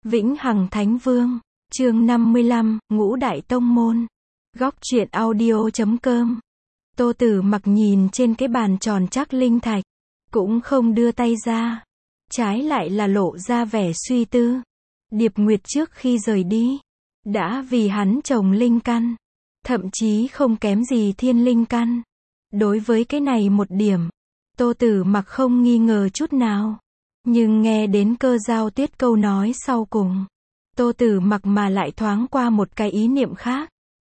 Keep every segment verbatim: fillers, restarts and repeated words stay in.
Vĩnh Hằng Thánh Vương, chương năm mươi lăm, Ngũ Đại Tông Môn. Góc truyện audio chấm com. Tô Tử Mặc nhìn trên cái bàn tròn chắc linh thạch, cũng không đưa tay ra, trái lại là lộ ra vẻ suy tư. Điệp Nguyệt trước khi rời đi, đã vì hắn trồng linh căn, thậm chí không kém gì thiên linh căn. Đối với cái này một điểm, Tô Tử Mặc không nghi ngờ chút nào. Nhưng nghe đến Cơ Giao Tuyết câu nói sau cùng, Tô Tử Mặc mà lại thoáng qua một cái ý niệm khác.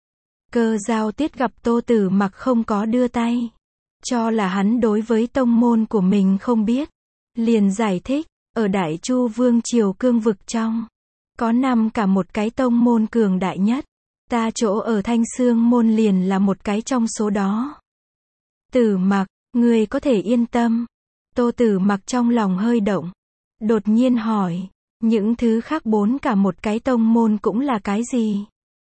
Cơ Giao Tuyết gặp Tô Tử Mặc không có đưa tay, cho là hắn đối với tông môn của mình không biết, liền giải thích, ở Đại Chu Vương triều cương vực trong, có năm cả một cái tông môn cường đại nhất, ta chỗ ở Thanh Xương môn liền là một cái trong số đó. Tử Mặc, ngươi có thể yên tâm. Tô Tử Mặc trong lòng hơi động, đột nhiên hỏi, những thứ khác bốn cả một cái tông môn cũng là cái gì?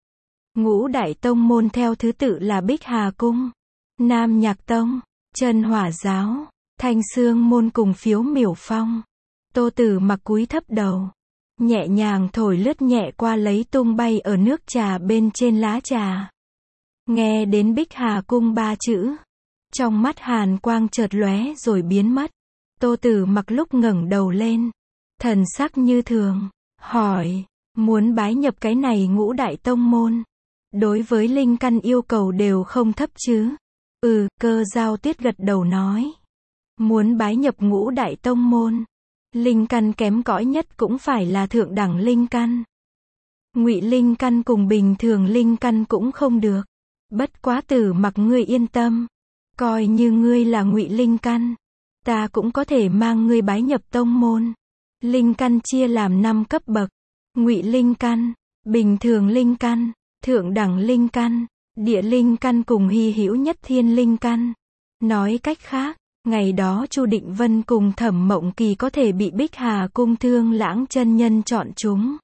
Ngũ đại tông môn theo thứ tự là Bích Hà Cung, Nam Nhạc Tông, Chân Hỏa Giáo, Thanh Xương môn cùng Phiếu Miểu Phong. Tô Tử Mặc cúi thấp đầu, nhẹ nhàng thổi lướt nhẹ qua lấy tung bay ở nước trà bên trên lá trà. Nghe đến Bích Hà Cung ba chữ, trong mắt hàn quang chợt lóe rồi biến mất. Tô Tử Mặc lúc ngẩng đầu lên, thần sắc như thường, hỏi, muốn bái nhập cái này ngũ đại tông môn, đối với linh căn yêu cầu đều không thấp chứ? Ừ, Cơ Giao Tuyết gật đầu nói, muốn bái nhập ngũ đại tông môn, linh căn kém cỏi nhất cũng phải là thượng đẳng linh căn. Ngụy linh căn cùng bình thường linh căn cũng không được. Bất quá Tử Mặc ngươi yên tâm, coi như ngươi là ngụy linh căn, ta cũng có thể mang ngươi bái nhập tông môn. Linh căn chia làm năm cấp bậc: ngụy linh căn, bình thường linh căn, thượng đẳng linh căn, địa linh căn cùng hy hữu nhất thiên linh căn. Nói cách khác, ngày đó Chu Định Vân cùng Thẩm Mộng Kỳ có thể bị Bích Hà Cung Thương Lãng chân nhân chọn chúng.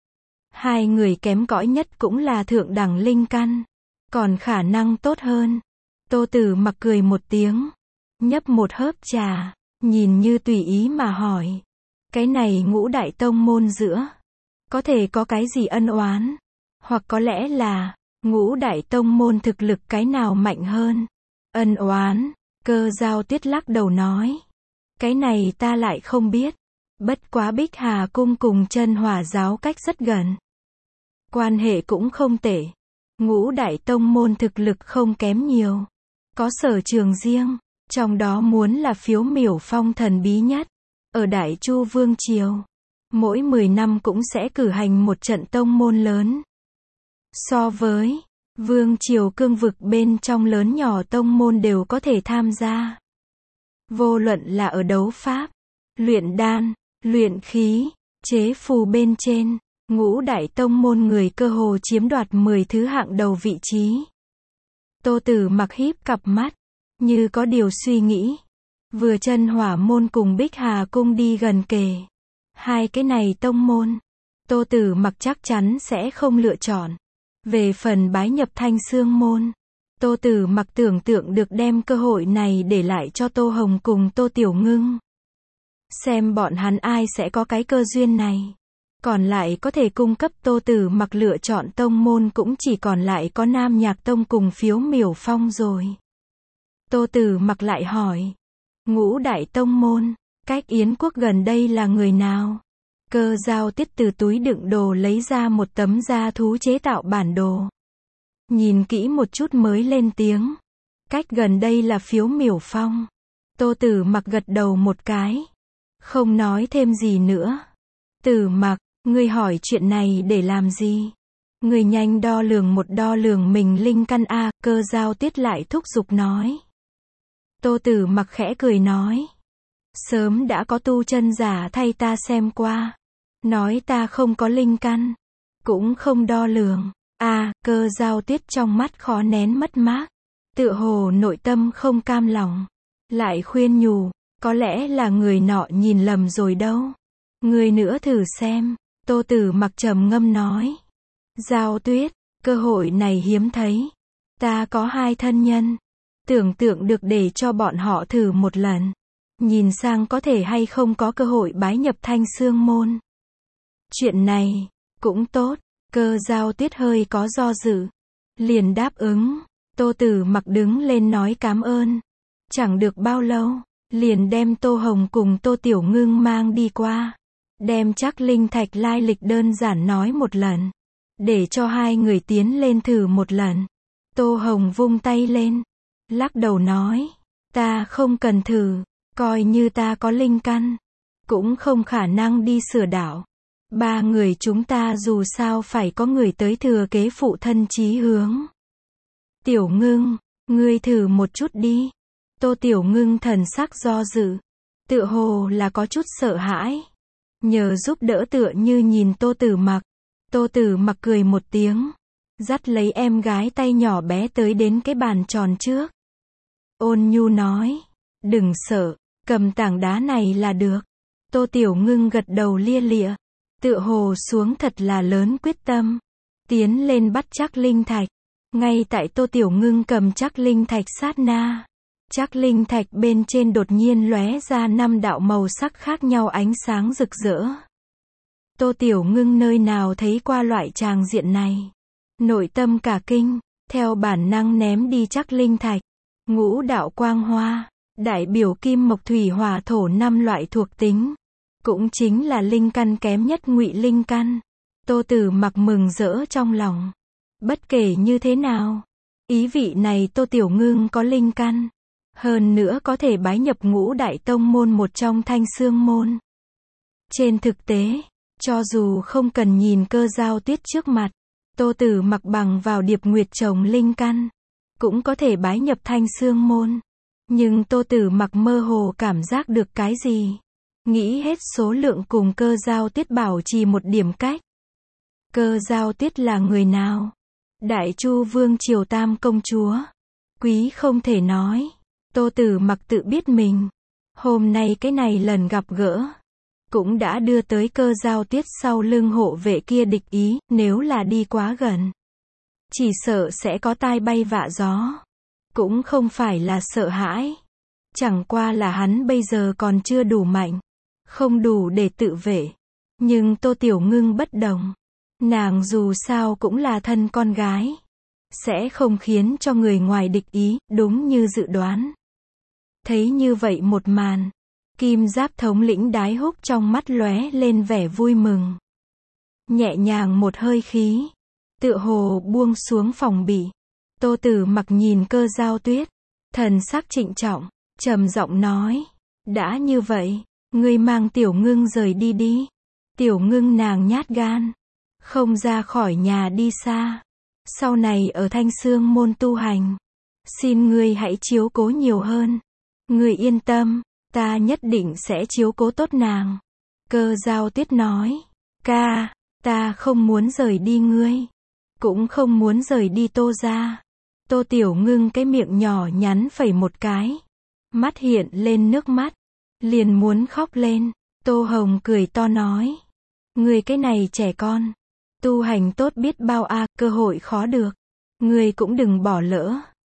Hai người kém cỏi nhất cũng là thượng đẳng linh căn, còn khả năng tốt hơn. Tô Tử Mặc cười một tiếng, nhấp một hớp trà, nhìn như tùy ý mà hỏi, cái này ngũ đại tông môn giữa, có thể có cái gì ân oán? Hoặc có lẽ là, ngũ đại tông môn thực lực cái nào mạnh hơn? Ân oán? Cơ Giao Tuyết lắc đầu nói, cái này ta lại không biết. Bất quá Bích Hà Cung cùng Chân Hỏa Giáo cách rất gần, quan hệ cũng không tệ. Ngũ đại tông môn thực lực không kém nhiều, có sở trường riêng, trong đó muốn là Phiếu Miểu Phong thần bí nhất. Ở Đại Chu Vương triều, mỗi mười năm cũng sẽ cử hành một trận tông môn lớn. So với Vương triều cương vực bên trong lớn nhỏ tông môn đều có thể tham gia. Vô luận là ở đấu pháp, luyện đan, luyện khí, chế phù bên trên, ngũ đại tông môn người cơ hồ chiếm đoạt mười thứ hạng đầu vị trí. Tô Tử Mặc híp cặp mắt, như có điều suy nghĩ. Vừa Chân Hỏa môn cùng Bích Hà Cung đi gần kề, hai cái này tông môn, Tô Tử Mặc chắc chắn sẽ không lựa chọn. Về phần bái nhập Thanh Xương môn, Tô Tử Mặc tưởng tượng được đem cơ hội này để lại cho Tô Hồng cùng Tô Tiểu Ngưng. Xem bọn hắn ai sẽ có cái cơ duyên này. Còn lại có thể cung cấp Tô Tử Mặc lựa chọn tông môn cũng chỉ còn lại có Nam Nhạc Tông cùng Phiếu Miểu Phong rồi. Tô Tử Mặc lại hỏi, ngũ đại tông môn, cách Yến quốc gần đây là người nào? Cơ Giao Tuyết từ túi đựng đồ lấy ra một tấm da thú chế tạo bản đồ. Nhìn kỹ một chút mới lên tiếng, cách gần đây là Phiếu Miểu Phong. Tô Tử Mặc gật đầu một cái, không nói thêm gì nữa. Tử Mặc, ngươi hỏi chuyện này để làm gì? Ngươi nhanh đo lường một đo lường mình linh căn a. Cơ Giao Tuyết lại thúc giục nói. Tô Tử Mặc khẽ cười nói, sớm đã có tu chân giả thay ta xem qua, nói ta không có linh căn, cũng không đo lường. A. Cơ Giao Tuyết trong mắt khó nén mất mát, tựa hồ nội tâm không cam lòng, lại khuyên nhủ, có lẽ là người nọ nhìn lầm rồi đâu. Người nữa thử xem. Tô Tử Mặc trầm ngâm nói, Giao Tuyết, cơ hội này hiếm thấy, ta có hai thân nhân, tưởng tượng được để cho bọn họ thử một lần, nhìn sang có thể hay không có cơ hội bái nhập Thanh Xương môn. Chuyện này, cũng tốt. Cơ Giao Tuyết hơi có do dự. Liền đáp ứng. Tô Tử Mặc đứng lên nói cảm ơn. Chẳng được bao lâu, liền đem Tô Hồng cùng Tô Tiểu Ngưng mang đi qua. Đem Trác Linh Thạch lai lịch đơn giản nói một lần. Để cho hai người tiến lên thử một lần. Tô Hồng vung tay lên. Lắc đầu nói. Ta không cần thử. Coi như ta có linh căn. Cũng không khả năng đi sửa đảo. Ba người chúng ta dù sao phải có người tới thừa kế phụ thân chí hướng. Tiểu Ngưng, ngươi thử một chút đi. Tô Tiểu Ngưng thần sắc do dự. Tựa hồ là có chút sợ hãi. Nhờ giúp đỡ tựa như nhìn Tô Tử Mặc. Tô Tử Mặc cười một tiếng. Dắt lấy em gái tay nhỏ bé tới đến cái bàn tròn trước. Ôn nhu nói. Đừng sợ, cầm tảng đá này là được. Tô Tiểu Ngưng gật đầu lia lịa. Tựa hồ xuống thật là lớn quyết tâm. Tiến lên bắt Trác Linh Thạch. Ngay tại Tô Tiểu Ngưng cầm Trác Linh Thạch sát na. Trác Linh Thạch bên trên đột nhiên lóe ra năm đạo màu sắc khác nhau ánh sáng rực rỡ. Tô Tiểu Ngưng nơi nào thấy qua loại tràng diện này. Nội tâm cả kinh, theo bản năng ném đi Trác Linh Thạch. Ngũ đạo quang hoa, đại biểu kim mộc thủy hỏa thổ năm loại thuộc tính. Cũng chính là linh căn kém nhất ngụy linh căn. Tô Tử Mặc mừng rỡ trong lòng. Bất kể như thế nào, ý vị này Tô Tiểu Ngưng có linh căn. Hơn nữa có thể bái nhập ngũ đại tông môn một trong Thanh Xương môn. Trên thực tế, cho dù không cần nhìn Cơ Giao Tuyết trước mặt, Tô Tử Mặc bằng vào Điệp Nguyệt trồng linh căn, cũng có thể bái nhập Thanh Xương môn. Nhưng Tô Tử Mặc mơ hồ cảm giác được cái gì. Nghĩ hết số lượng cùng Cơ Giao Tuyết bảo trì một điểm cách. Cơ Giao Tuyết là người nào? Đại Chu Vương Triều Tam công chúa. Quý không thể nói. Tô Tử Mặc tự biết mình. Hôm nay cái này lần gặp gỡ. Cũng đã đưa tới Cơ Giao Tuyết sau lưng hộ vệ kia địch ý. Nếu là đi quá gần. Chỉ sợ sẽ có tai bay vạ gió. Cũng không phải là sợ hãi. Chẳng qua là hắn bây giờ còn chưa đủ mạnh. Không đủ để tự vệ. Nhưng Tô Tiểu Ngưng bất đồng. Nàng dù sao cũng là thân con gái. Sẽ không khiến cho người ngoài địch ý, đúng như dự đoán. Thấy như vậy một màn. Kim Giáp thống lĩnh Đái Húc trong mắt lóe lên vẻ vui mừng. Nhẹ nhàng một hơi khí. Tựa hồ buông xuống phòng bị. Tô Tử Mặc nhìn Cơ Giao Tuyết. Thần sắc trịnh trọng, trầm giọng nói. Đã như vậy, ngươi mang Tiểu Ngưng rời đi đi. Tiểu Ngưng nàng nhát gan. Không ra khỏi nhà đi xa. Sau này ở Thanh Xương môn tu hành. Xin ngươi hãy chiếu cố nhiều hơn. Ngươi yên tâm, ta nhất định sẽ chiếu cố tốt nàng. Cơ Giao Tuyết nói. Ca, ta không muốn rời đi ngươi. Cũng không muốn rời đi Tô gia. Tô Tiểu Ngưng cái miệng nhỏ nhắn phẩy một cái. Mắt hiện lên nước mắt. Liền muốn khóc lên. Tô Hồng cười to nói. Ngươi cái này trẻ con. Tu hành tốt biết bao a, à, cơ hội khó được. Ngươi cũng đừng bỏ lỡ.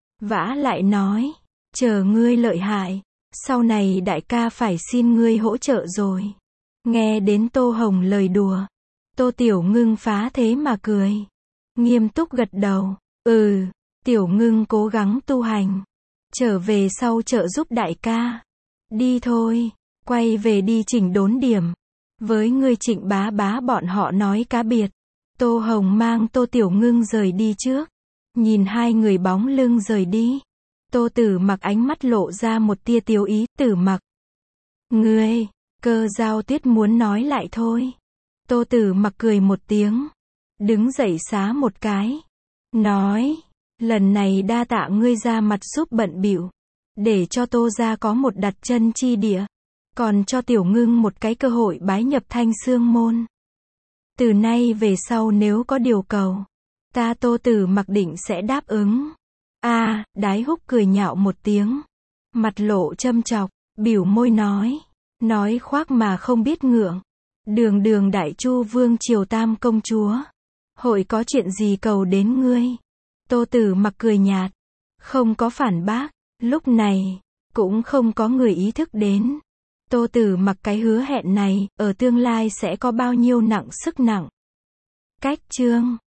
Vả lại nói. Chờ ngươi lợi hại. Sau này đại ca phải xin ngươi hỗ trợ rồi. Nghe đến Tô Hồng lời đùa. Tô Tiểu Ngưng phá thế mà cười. Nghiêm túc gật đầu. Ừ, Tiểu Ngưng cố gắng tu hành. Trở về sau trợ giúp đại ca. Đi thôi, quay về đi chỉnh đốn điểm. Với ngươi Trịnh bá bá bọn họ nói cá biệt. Tô Hồng mang Tô Tiểu Ngưng rời đi trước. Nhìn hai người bóng lưng rời đi. Tô Tử Mặc ánh mắt lộ ra một tia tiếu ý. Tử Mặc. Ngươi, Cơ Giao Tuyết muốn nói lại thôi. Tô Tử Mặc cười một tiếng. Đứng dậy xá một cái. Nói. Lần này đa tạ ngươi ra mặt giúp bận bịu. Để cho Tô gia có một đặt chân chi địa. Còn cho Tiểu Ngưng một cái cơ hội bái nhập Thanh Xương môn. Từ nay về sau nếu có điều cầu. Ta Tô Tử Mặc định sẽ đáp ứng. A, à, Đái Húc cười nhạo một tiếng. Mặt lộ châm chọc, biểu môi nói. Nói khoác mà không biết ngượng. Đường đường Đại Chu Vương Triều Tam công chúa. Hội có chuyện gì cầu đến ngươi? Tô Tử Mặc cười nhạt. Không có phản bác. Lúc này, cũng không có người ý thức đến. Tô Tử Mặc cái hứa hẹn này, ở tương lai sẽ có bao nhiêu nặng sức nặng. Cách chương